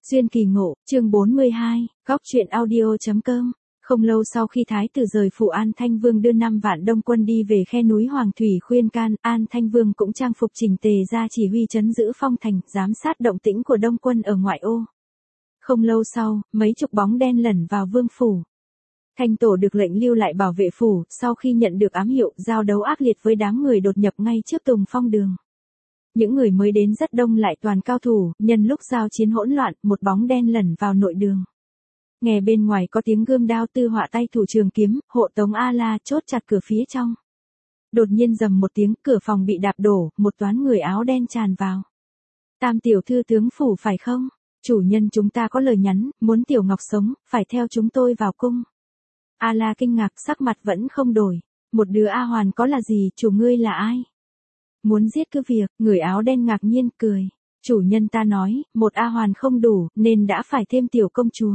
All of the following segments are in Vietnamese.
Duyên kỳ ngộ, chương 42, góc truyện audio.com. Không lâu sau khi Thái tử rời phủ, An Thanh Vương đưa 5 vạn đông quân đi về khe núi Hoàng Thủy khuyên can. An Thanh Vương cũng trang phục chỉnh tề ra chỉ huy trấn giữ phong thành, giám sát động tĩnh của đông quân ở ngoại ô. Không lâu sau, mấy chục bóng đen lẩn vào vương phủ. Thanh Tổ được lệnh lưu lại bảo vệ phủ, sau khi nhận được ám hiệu, giao đấu ác liệt với đám người đột nhập ngay trước Tùng Phong đường. Những người mới đến rất đông, lại toàn cao thủ, nhân lúc giao chiến hỗn loạn, một bóng đen lẩn vào nội đường. Nghe bên ngoài có tiếng gươm đao, Tư Họa tay thủ trường kiếm, hộ tống A-la chốt chặt cửa phía trong. Đột nhiên rầm một tiếng, cửa phòng bị đạp đổ, một toán người áo đen tràn vào. Tam tiểu thư tướng phủ phải không? Chủ nhân chúng ta có lời nhắn, muốn Tiểu Ngọc sống, phải theo chúng tôi vào cung. A-la kinh ngạc, sắc mặt vẫn không đổi. Một đứa A Hoàn có là gì, chủ ngươi là ai? Muốn giết cứ việc, người áo đen ngạc nhiên cười. Chủ nhân ta nói, một A Hoàn không đủ, nên đã phải thêm tiểu công chúa.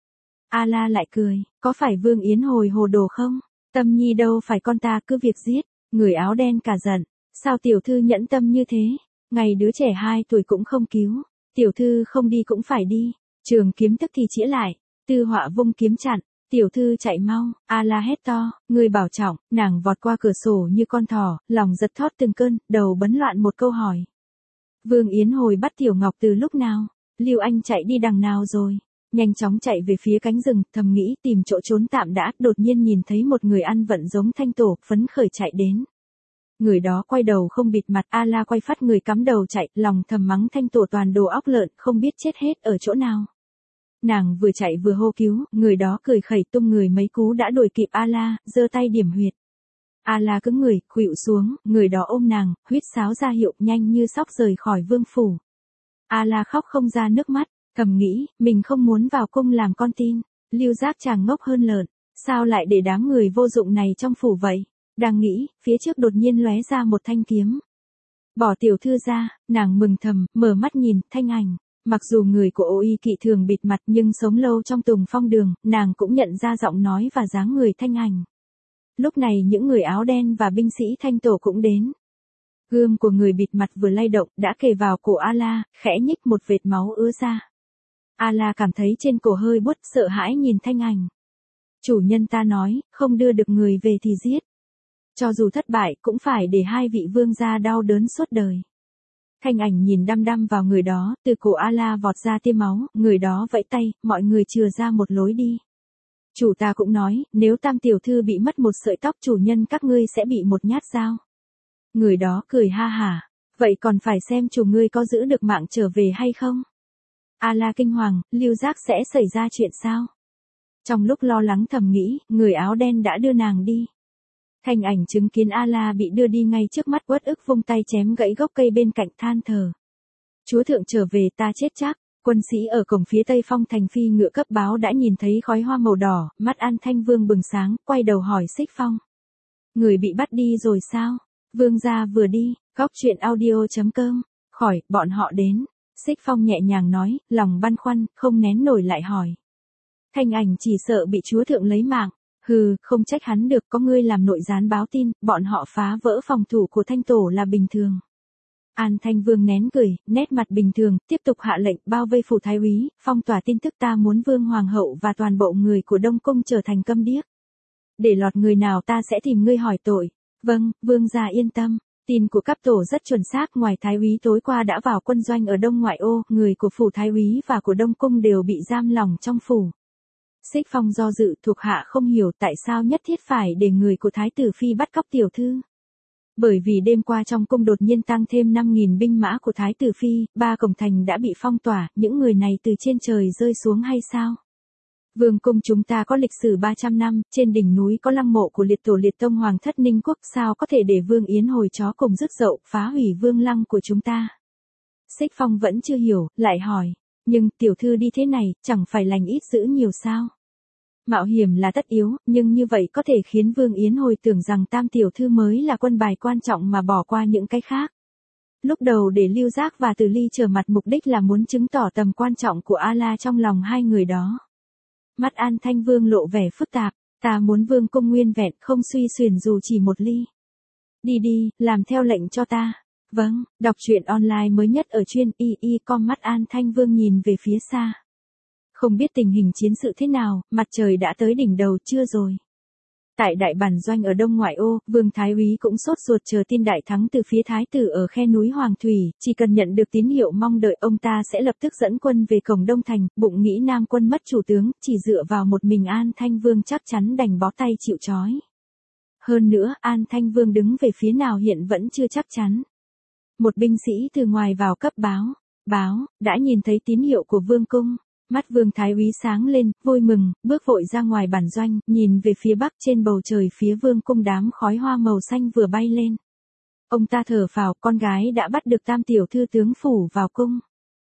A-la lại cười, có phải Vương Yến Hồi hồ đồ không? Tâm Nhi đâu phải con ta, cứ việc giết. Người áo đen cả giận, sao tiểu thư nhẫn tâm như thế? Ngày đứa trẻ 2 tuổi cũng không cứu, tiểu thư không đi cũng phải đi. Trường kiếm tức thì chĩa lại, Tư Họa vung kiếm chặn. Tiểu thư chạy mau, A-la hét to, người bảo trọng. Nàng vọt qua cửa sổ như con thỏ, lòng giật thót từng cơn, đầu bấn loạn một câu hỏi. Vương Yến Hồi bắt Tiểu Ngọc từ lúc nào? Lưu Anh chạy đi đằng nào rồi? Nhanh chóng chạy về phía cánh rừng, thầm nghĩ tìm chỗ trốn tạm đã, đột nhiên nhìn thấy một người ăn vận giống Thanh Tổ, phấn khởi chạy đến. Người đó quay đầu không bịt mặt, A-la quay phát người cắm đầu chạy, lòng thầm mắng Thanh Tổ toàn đồ óc lợn, không biết chết hết ở chỗ nào. Nàng vừa chạy vừa hô cứu, người đó cười khẩy tung người mấy cú đã đuổi kịp A-la, giơ tay điểm huyệt. A-la cứng người, khuỵu xuống, người đó ôm nàng, huýt sáo ra hiệu, nhanh như sóc rời khỏi vương phủ. A-la khóc không ra nước mắt, thầm nghĩ, mình không muốn vào cung làm con tin. Lưu Giác chàng ngốc hơn lợn, sao lại để đám người vô dụng này trong phủ vậy? Đang nghĩ, phía trước đột nhiên lóe ra một thanh kiếm. Bỏ tiểu thư ra, nàng mừng thầm, mở mắt nhìn, Thanh Ảnh. Mặc dù người của Ô Y Kỵ thường bịt mặt, nhưng sống lâu trong Tùng Phong đường, nàng cũng nhận ra giọng nói và dáng người Thanh Ảnh. Lúc này những người áo đen và binh sĩ Thanh Tổ cũng đến. Gươm của người bịt mặt vừa lay động, đã kề vào cổ A-la, khẽ nhích một vệt máu ứa ra. A-la cảm thấy trên cổ hơi buốt, sợ hãi nhìn Thanh Ảnh. Chủ nhân ta nói, không đưa được người về thì giết. Cho dù thất bại, cũng phải để 2 vị vương gia đau đớn suốt đời. Thanh Ảnh nhìn đăm đăm vào người đó, từ cổ A-la vọt ra tia máu, người đó vẫy tay, mọi người chừa ra một lối đi. Chủ ta cũng nói, nếu Tam tiểu thư bị mất một sợi tóc, chủ nhân các ngươi sẽ bị một nhát dao. Người đó cười ha hả, vậy còn phải xem chủ ngươi có giữ được mạng trở về hay không. A-la kinh hoàng, Lưu Giác sẽ xảy ra chuyện sao? Trong lúc lo lắng thầm nghĩ, người áo đen đã đưa nàng đi. Thanh Ảnh chứng kiến A-la bị đưa đi ngay trước mắt, uất ức vung tay chém gãy gốc cây bên cạnh, than thở. Chúa thượng trở về, ta chết chắc. Quân sĩ ở cổng phía tây phong thành phi ngựa cấp báo đã nhìn thấy khói hoa màu đỏ, mắt An Thanh Vương bừng sáng, quay đầu hỏi Xích Phong. Người bị bắt đi rồi sao? Vương gia vừa đi, góc truyện audio.com, khỏi, bọn họ đến. Xích Phong nhẹ nhàng nói, lòng băn khoăn, không nén nổi lại hỏi. Thanh Ảnh chỉ sợ bị chúa thượng lấy mạng. Hừ, không trách hắn được, có ngươi làm nội gián báo tin, bọn họ phá vỡ phòng thủ của Thanh Tổ là bình thường. An Thanh Vương nén cười, nét mặt bình thường, tiếp tục hạ lệnh bao vây phủ thái úy, phong tỏa tin tức, ta muốn Vương Hoàng hậu và toàn bộ người của Đông Cung trở thành câm điếc. Để lọt người nào ta sẽ tìm ngươi hỏi tội. Vâng, Vương gia yên tâm. Tin của cấp tổ rất chuẩn xác, ngoài thái úy tối qua đã vào quân doanh ở Đông ngoại ô, người của phủ thái úy và của Đông Cung đều bị giam lỏng trong phủ. Xích Phong do dự, thuộc hạ không hiểu tại sao nhất thiết phải để người của Thái tử Phi bắt cóc tiểu thư. Bởi vì đêm qua trong cung đột nhiên tăng thêm 5.000 binh mã của Thái tử Phi, 3 cổng thành đã bị phong tỏa, những người này từ trên trời rơi xuống hay sao? Vương cung chúng ta có lịch sử 300 năm, trên đỉnh núi có lăng mộ của liệt tổ liệt tông Hoàng thất Ninh Quốc, sao có thể để Vương Yến Hồi chó cùng rước dậu, phá hủy vương lăng của chúng ta? Xích Phong vẫn chưa hiểu, lại hỏi. Nhưng, tiểu thư đi thế này, chẳng phải lành ít dữ nhiều sao? Mạo hiểm là tất yếu, nhưng như vậy có thể khiến Vương Yến Hồi tưởng rằng Tam tiểu thư mới là quân bài quan trọng mà bỏ qua những cái khác. Lúc đầu để Lưu Giác và Từ Ly trở mặt, mục đích là muốn chứng tỏ tầm quan trọng của A-la trong lòng 2 người đó. Mắt An Thanh Vương lộ vẻ phức tạp, ta muốn vương cung nguyên vẹn, không suy xuyển dù chỉ một ly. Đi đi, làm theo lệnh cho ta. Vâng, đọc truyện online mới nhất ở chuyên y com. Mắt An Thanh Vương nhìn về phía xa. Không biết tình hình chiến sự thế nào, mặt trời đã tới đỉnh đầu chưa rồi. Tại đại bản doanh ở đông ngoại ô, Vương Thái Úy cũng sốt ruột chờ tin đại thắng từ phía Thái tử ở khe núi Hoàng Thủy, chỉ cần nhận được tín hiệu mong đợi ông ta sẽ lập tức dẫn quân về cổng Đông Thành, bụng nghĩ Nam quân mất chủ tướng, chỉ dựa vào một mình An Thanh Vương chắc chắn đành bó tay chịu trói. Hơn nữa, An Thanh Vương đứng về phía nào hiện vẫn chưa chắc chắn. Một binh sĩ từ ngoài vào cấp báo, đã nhìn thấy tín hiệu của Vương cung. Mắt Vương Thái Úy sáng lên, vui mừng, bước vội ra ngoài bản doanh, nhìn về phía bắc trên bầu trời phía Vương cung đám khói hoa màu xanh vừa bay lên. Ông ta thở phào, con gái đã bắt được Tam tiểu thư tướng phủ vào cung.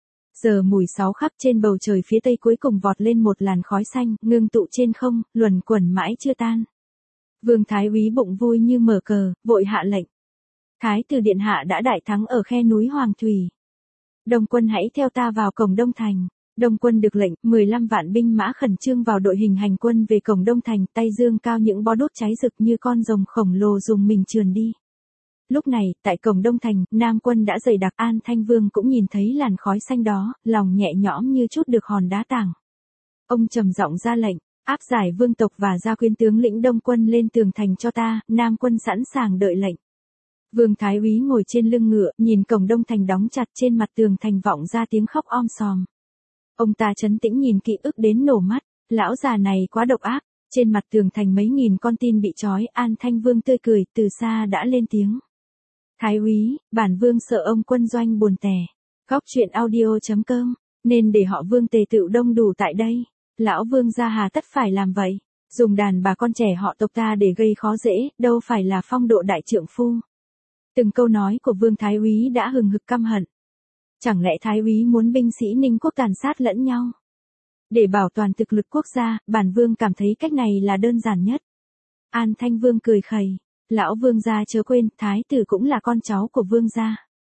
Giờ mùi 6 khắp trên bầu trời phía tây cuối cùng vọt lên một làn khói xanh, ngưng tụ trên không, luẩn quẩn mãi chưa tan. Vương Thái Úy bụng vui như mở cờ, vội hạ lệnh. Thái tử điện hạ đã đại thắng ở khe núi Hoàng Thủy. Đông quân hãy theo ta vào cổng Đông Thành. Đông quân được lệnh, 15 vạn binh mã khẩn trương vào đội hình hành quân về cổng Đông Thành, tay dương cao những bó đốt cháy rực như con rồng khổng lồ dùng mình trườn đi. Lúc này, tại cổng Đông Thành, Nam quân đã dày đặc, An Thanh Vương cũng nhìn thấy làn khói xanh đó, lòng nhẹ nhõm như chút được hòn đá tảng. Ông trầm giọng ra lệnh, áp giải vương tộc và gia quyến tướng lĩnh Đông quân lên tường thành cho ta, Nam quân sẵn sàng đợi lệnh. Vương Thái Úy ngồi trên lưng ngựa, nhìn cổng Đông Thành đóng chặt, trên mặt tường thành vọng ra tiếng khóc om sòm. Ông ta trấn tĩnh nhìn ký ức đến nổ mắt, lão già này quá độc ác, trên mặt tường thành mấy nghìn con tin bị trói, An Thanh Vương tươi cười, từ xa đã lên tiếng. Thái Úy, bản Vương sợ ông quân doanh buồn tẻ. Góc truyện audio.com, nên để họ Vương tề tựu đông đủ tại đây. Lão Vương gia hà tất phải làm vậy, dùng đàn bà con trẻ họ tộc ta để gây khó dễ, đâu phải là phong độ đại trượng phu. Từng câu nói của Vương Thái Úy đã hừng hực căm hận. Chẳng lẽ Thái Úy muốn binh sĩ Ninh quốc tàn sát lẫn nhau? Để bảo toàn thực lực quốc gia, bản Vương cảm thấy cách này là đơn giản nhất. An Thanh Vương cười khẩy, lão Vương gia chớ quên, Thái tử cũng là con cháu của Vương gia.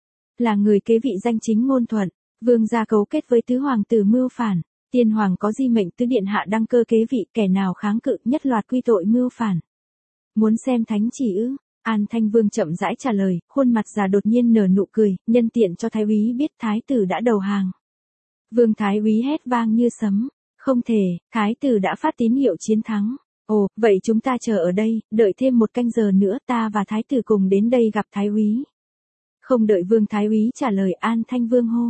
Là người kế vị danh chính ngôn thuận, Vương gia cấu kết với tứ hoàng tử mưu phản, tiên hoàng có di mệnh tứ điện hạ đăng cơ kế vị, kẻ nào kháng cự nhất loạt quy tội mưu phản. Muốn xem thánh chỉ ư? An Thanh Vương chậm rãi trả lời, khuôn mặt già đột nhiên nở nụ cười, nhân tiện cho Thái Úy biết Thái tử đã đầu hàng. Vương Thái Úy hét vang như sấm, không thể, Thái tử đã phát tín hiệu chiến thắng. Ồ, vậy chúng ta chờ ở đây, đợi thêm một canh giờ nữa ta và Thái tử cùng đến đây gặp Thái Úy. Không đợi Vương Thái Úy trả lời, An Thanh Vương hô.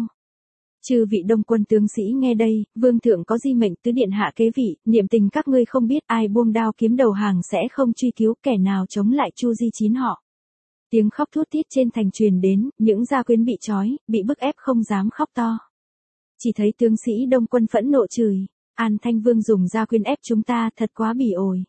Chư vị Đông quân tướng sĩ nghe đây, Vương thượng có di mệnh tứ điện hạ kế vị, niệm tình các ngươi không biết, ai buông đao kiếm đầu hàng sẽ không truy cứu, kẻ nào chống lại Chu Di Chín họ. Tiếng khóc thút thít trên thành truyền đến, những gia quyến bị trói, bị bức ép không dám khóc to. Chỉ thấy tướng sĩ Đông quân phẫn nộ chửi, An Thanh Vương dùng gia quyến ép chúng ta, thật quá bỉ ổi.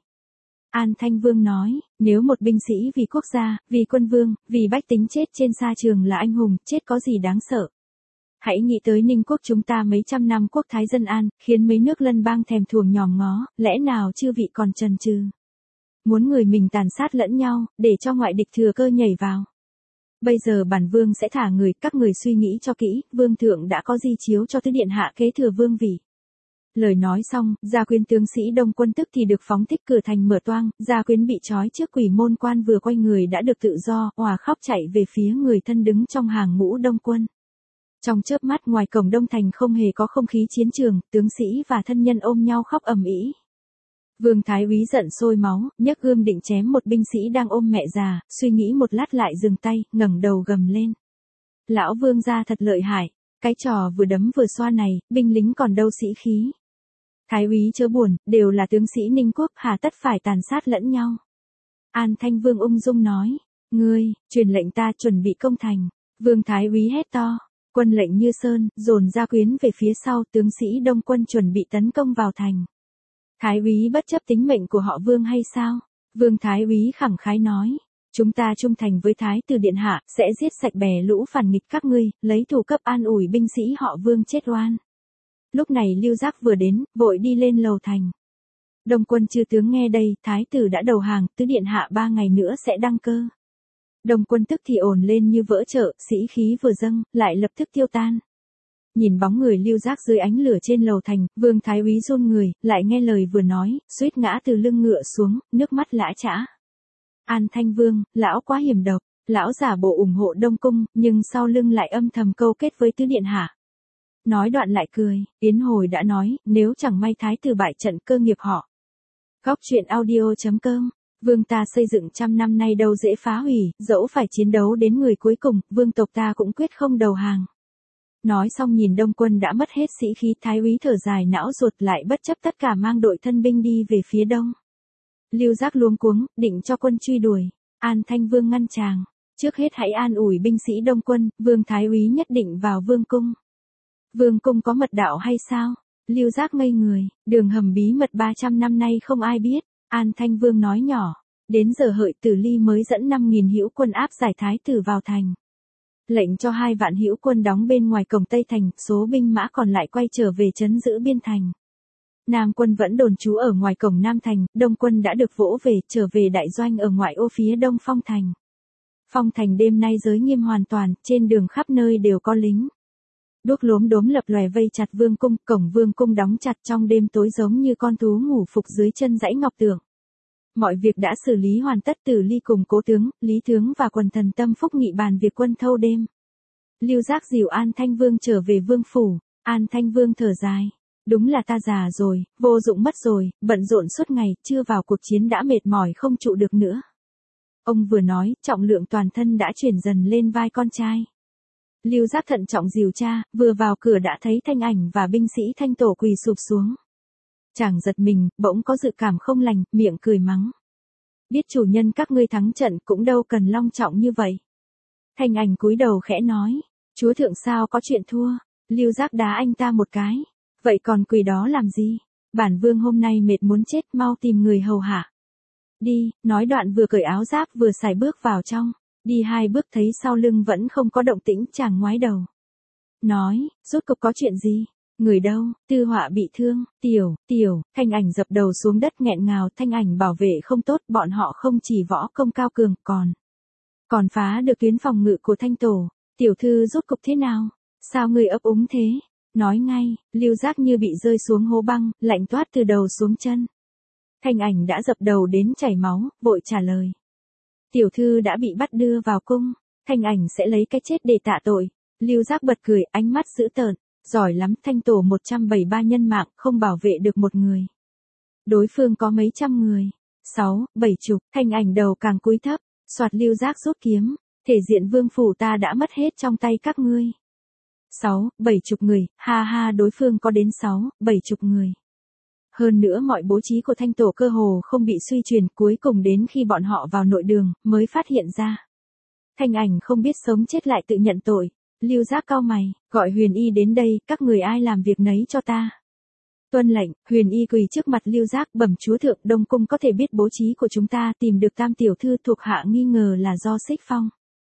An Thanh Vương nói, nếu một binh sĩ vì quốc gia, vì quân vương, vì bách tính chết trên sa trường là anh hùng, chết có gì đáng sợ. Hãy nghĩ tới Ninh quốc chúng ta mấy trăm năm quốc thái dân an, khiến mấy nước lân bang thèm thuồng nhòm ngó, lẽ nào chư vị còn chần chừ. Muốn người mình tàn sát lẫn nhau, để cho ngoại địch thừa cơ nhảy vào. Bây giờ bản Vương sẽ thả người, các người suy nghĩ cho kỹ, Vương thượng đã có di chiếu cho tứ điện hạ kế thừa vương vị. Lời nói xong, gia quyến tướng sĩ Đông quân tức thì được phóng thích, cửa thành mở toang, gia quyến bị trói trước quỷ môn quan vừa quay người đã được tự do, òa khóc chạy về phía người thân đứng trong hàng ngũ Đông quân. Trong chớp mắt ngoài cổng Đông Thành không hề có không khí chiến trường, tướng sĩ và thân nhân ôm nhau khóc ầm ĩ. Vương Thái Úy giận sôi máu, nhấc gươm định chém một binh sĩ đang ôm mẹ già, suy nghĩ một lát lại dừng tay, ngẩng đầu gầm lên. Lão Vương gia thật lợi hại, cái trò vừa đấm vừa xoa này, binh lính còn đâu sĩ khí. Thái Úy chớ buồn, đều là tướng sĩ Ninh quốc, hà tất phải tàn sát lẫn nhau. An Thanh Vương ung dung nói, ngươi, truyền lệnh ta chuẩn bị công thành. Vương Thái Úy hét to. Quân lệnh như sơn, dồn gia quyến về phía sau, tướng sĩ Đông quân chuẩn bị tấn công vào thành. Thái Úy bất chấp tính mệnh của họ Vương hay sao? Vương Thái Úy khẳng khái nói, chúng ta trung thành với Thái tử điện hạ, sẽ giết sạch bè lũ phản nghịch các ngươi, lấy thù cấp an ủi binh sĩ họ Vương chết oan. Lúc này Lưu Giác vừa đến, vội đi lên lầu thành. Đông quân chư tướng nghe đây, Thái tử đã đầu hàng, tứ điện hạ 3 ngày nữa sẽ đăng cơ. Đông quân tức thì ồn lên như vỡ chợ, sĩ khí vừa dâng, lại lập tức tiêu tan. Nhìn bóng người Lưu Giác dưới ánh lửa trên lầu thành, Vương Thái Úy run người, lại nghe lời vừa nói, suýt ngã từ lưng ngựa xuống, nước mắt lã chã. An Thanh Vương, lão quá hiểm độc, lão giả bộ ủng hộ Đông cung, nhưng sau lưng lại âm thầm câu kết với tứ điện hạ. Nói đoạn lại cười, Yến Hồi đã nói, nếu chẳng may thái tử bại trận cơ nghiệp họ. Góc truyện audio.com, vương ta xây dựng trăm năm nay đâu dễ phá hủy, dẫu phải chiến đấu đến người cuối cùng, vương tộc ta cũng quyết không đầu hàng. Nói xong nhìn Đông Quân đã mất hết sĩ khí, thái úy thở dài não ruột lại bất chấp tất cả mang đội thân binh đi về phía đông. Lưu Giác luống cuống, định cho quân truy đuổi, An Thanh Vương ngăn chàng, trước hết hãy an ủi binh sĩ Đông Quân, vương thái úy nhất định vào vương cung. Vương cung có mật đạo hay sao? Lưu Giác ngây người, đường hầm bí mật 300 năm nay không ai biết, An Thanh Vương nói nhỏ, đến giờ Hợi Tử Ly mới dẫn 5.000 hữu quân áp giải thái tử vào thành. Lệnh cho 2 vạn hữu quân đóng bên ngoài cổng Tây Thành, số binh mã còn lại quay trở về trấn giữ biên thành. Nam quân vẫn đồn trú ở ngoài cổng Nam Thành, Đông quân đã được vỗ về, trở về đại doanh ở ngoại ô phía đông Phong Thành. Phong Thành đêm nay giới nghiêm hoàn toàn, trên đường khắp nơi đều có lính. Đuốc lốm đốm lập lòe vây chặt vương cung, cổng vương cung đóng chặt trong đêm tối giống như con thú ngủ phục dưới chân dãy ngọc tường. Mọi việc đã xử lý hoàn tất, Tử Ly cùng cố tướng, Lý Tướng và quần thần tâm phúc nghị bàn việc quân thâu đêm. Lưu Giác dìu An Thanh Vương trở về vương phủ, An Thanh Vương thở dài. Đúng là ta già rồi, vô dụng mất rồi, bận rộn suốt ngày, chưa vào cuộc chiến đã mệt mỏi không trụ được nữa. Ông vừa nói, trọng lượng toàn thân đã chuyển dần lên vai con trai. Lưu Giác thận trọng dìu cha, vừa vào cửa đã thấy Thanh Ảnh và binh sĩ Thanh Tổ quỳ sụp xuống. Chàng giật mình, bỗng có dự cảm không lành, miệng cười mắng. Biết chủ nhân các ngươi thắng trận cũng đâu cần long trọng như vậy. Thanh Ảnh cúi đầu khẽ nói, chúa thượng sao có chuyện thua. Lưu Giác đá anh ta một cái. Vậy còn quỳ đó làm gì? Bản vương hôm nay mệt muốn chết, mau tìm người hầu hạ. Đi, nói đoạn vừa cởi áo giáp vừa xài bước vào trong. Đi 2 bước thấy sau lưng vẫn không có động tĩnh, chàng ngoái đầu. Nói, rốt cục có chuyện gì? Người đâu? Tư Họa bị thương. Tiểu, Thanh Ảnh dập đầu xuống đất nghẹn ngào. Thanh Ảnh bảo vệ không tốt, bọn họ không chỉ võ công cao cường, còn phá được tuyến phòng ngự của Thanh Tổ. Tiểu thư rốt cục thế nào? Sao người ấp úng thế? Nói ngay, Lưu Giác như bị rơi xuống hố băng, lạnh toát từ đầu xuống chân. Thanh Ảnh đã dập đầu đến chảy máu, vội trả lời. Tiểu thư đã bị bắt đưa vào cung, Thanh Ảnh sẽ lấy cái chết để tạ tội. Lưu Giác bật cười, ánh mắt dữ tợn, giỏi lắm, Thanh Tổ 173 nhân mạng, không bảo vệ được một người. Đối phương có mấy trăm người, 6, 7 chục, Thanh Ảnh đầu càng cúi thấp, soạt. Lưu Giác rút kiếm, thể diện vương phủ ta đã mất hết trong tay các ngươi. 6, 7 chục người, ha ha, đối phương có đến 6, 7 chục người. Hơn nữa mọi bố trí của Thanh Tổ cơ hồ không bị suy truyền, cuối cùng đến khi bọn họ vào nội đường, mới phát hiện ra. Thanh Ảnh không biết sống chết lại tự nhận tội. Lưu Giác cau mày, gọi Huyền Y đến đây, các người ai làm việc nấy cho ta. Tuân lệnh. Huyền Y quỳ trước mặt Lưu Giác, bẩm chúa thượng, Đông cung có thể biết bố trí của chúng ta, tìm được Tam tiểu thư thuộc hạ nghi ngờ là do Xích Phong.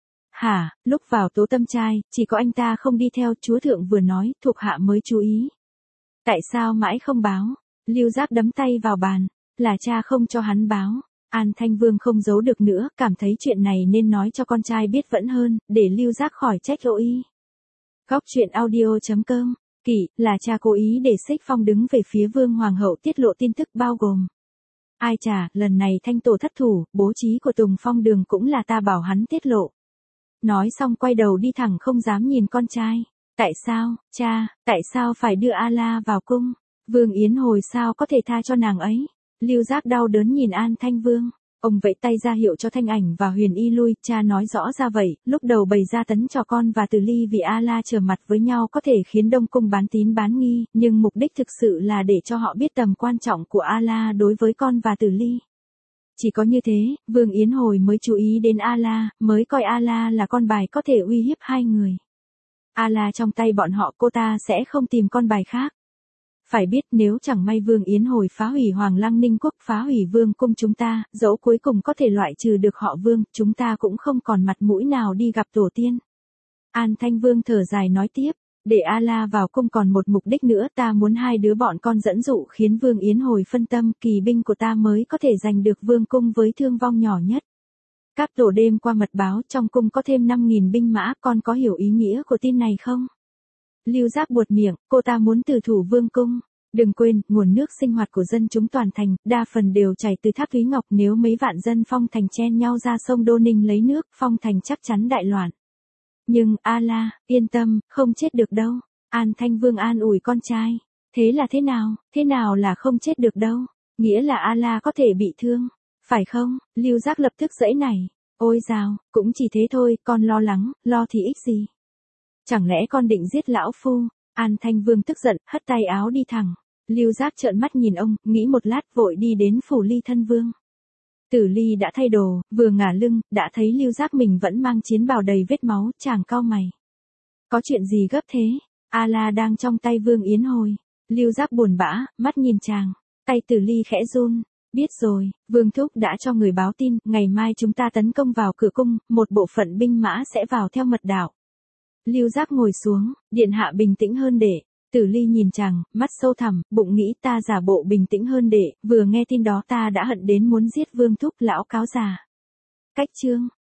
Hả, lúc vào Tố Tâm trai, chỉ có anh ta không đi theo, chúa thượng vừa nói, thuộc hạ mới chú ý. Tại sao mãi không báo? Lưu Giác đấm tay vào bàn, là cha không cho hắn báo. An Thanh Vương không giấu được nữa, cảm thấy chuyện này nên nói cho con trai biết vẫn hơn, để Lưu Giác khỏi trách lỗi. Góc truyện audio.com, Kỷ, là cha cố ý để Xích Phong đứng về phía Vương Hoàng hậu tiết lộ tin tức bao gồm. Ai chà, lần này Thanh Tổ thất thủ, bố trí của Tùng Phong Đường cũng là ta bảo hắn tiết lộ. Nói xong quay đầu đi thẳng không dám nhìn con trai. Tại sao, cha, tại sao phải đưa A-la vào cung? Vương Yến Hồi sao có thể tha cho nàng ấy? Lưu Giác đau đớn nhìn An Thanh Vương. Ông vẫy tay ra hiệu cho Thanh Ảnh và Huyền Y lui, cha nói rõ ra vậy, lúc đầu bày ra tấn cho con và Tử Ly vì A-la trở mặt với nhau có thể khiến Đông cung bán tín bán nghi, nhưng mục đích thực sự là để cho họ biết tầm quan trọng của A-la đối với con và Tử Ly. Chỉ có như thế, Vương Yến Hồi mới chú ý đến A-la, mới coi A-la là con bài có thể uy hiếp 2 người. A-la trong tay bọn họ, cô ta sẽ không tìm con bài khác. Phải biết nếu chẳng may Vương Yến Hồi phá hủy Hoàng Lăng Ninh Quốc, phá hủy vương cung chúng ta, dẫu cuối cùng có thể loại trừ được họ Vương, chúng ta cũng không còn mặt mũi nào đi gặp tổ tiên. An Thanh Vương thở dài nói tiếp, để A-la vào cung còn một mục đích nữa, ta muốn 2 đứa bọn con dẫn dụ khiến Vương Yến Hồi phân tâm, kỳ binh của ta mới có thể giành được vương cung với thương vong nhỏ nhất. Các tổ đêm qua mật báo trong cung có thêm 5.000 binh mã, con có hiểu ý nghĩa của tin này không? Lưu Giác buột miệng, cô ta muốn tử thủ vương cung. Đừng quên, nguồn nước sinh hoạt của dân chúng toàn thành, đa phần đều chảy từ thác Thúy Ngọc, nếu mấy vạn dân Phong Thành chen nhau ra sông Đô Ninh lấy nước, Phong Thành chắc chắn đại loạn. Nhưng, A-la, yên tâm, không chết được đâu. An Thanh Vương an ủi con trai. Thế là thế nào là không chết được đâu, nghĩa là A-la có thể bị thương, phải không? Lưu Giác lập tức giãy nảy. Ôi dào, cũng chỉ thế thôi, con lo lắng, lo thì ích gì? Chẳng lẽ con định giết lão phu? An Thanh Vương tức giận, hất tay áo đi thẳng. Lưu Giác trợn mắt nhìn ông, nghĩ một lát vội đi đến phủ Ly thân vương. Tử Ly đã thay đồ, vừa ngả lưng, đã thấy Lưu Giác mình vẫn mang chiến bào đầy vết máu, chàng cau mày. Có chuyện gì gấp thế? A-la đang trong tay Vương Yến Hồi. Lưu Giác buồn bã, mắt nhìn chàng. Tay Tử Ly khẽ run. Biết rồi, Vương Thúc đã cho người báo tin, ngày mai chúng ta tấn công vào cửa cung, một bộ phận binh mã sẽ vào theo mật đạo. Lưu Giác ngồi xuống, điện hạ bình tĩnh hơn để. Tử Ly nhìn chàng, mắt sâu thẳm, bụng nghĩ ta giả bộ bình tĩnh hơn để, vừa nghe tin đó ta đã hận đến muốn giết Vương Thúc lão cáo già. Cách chương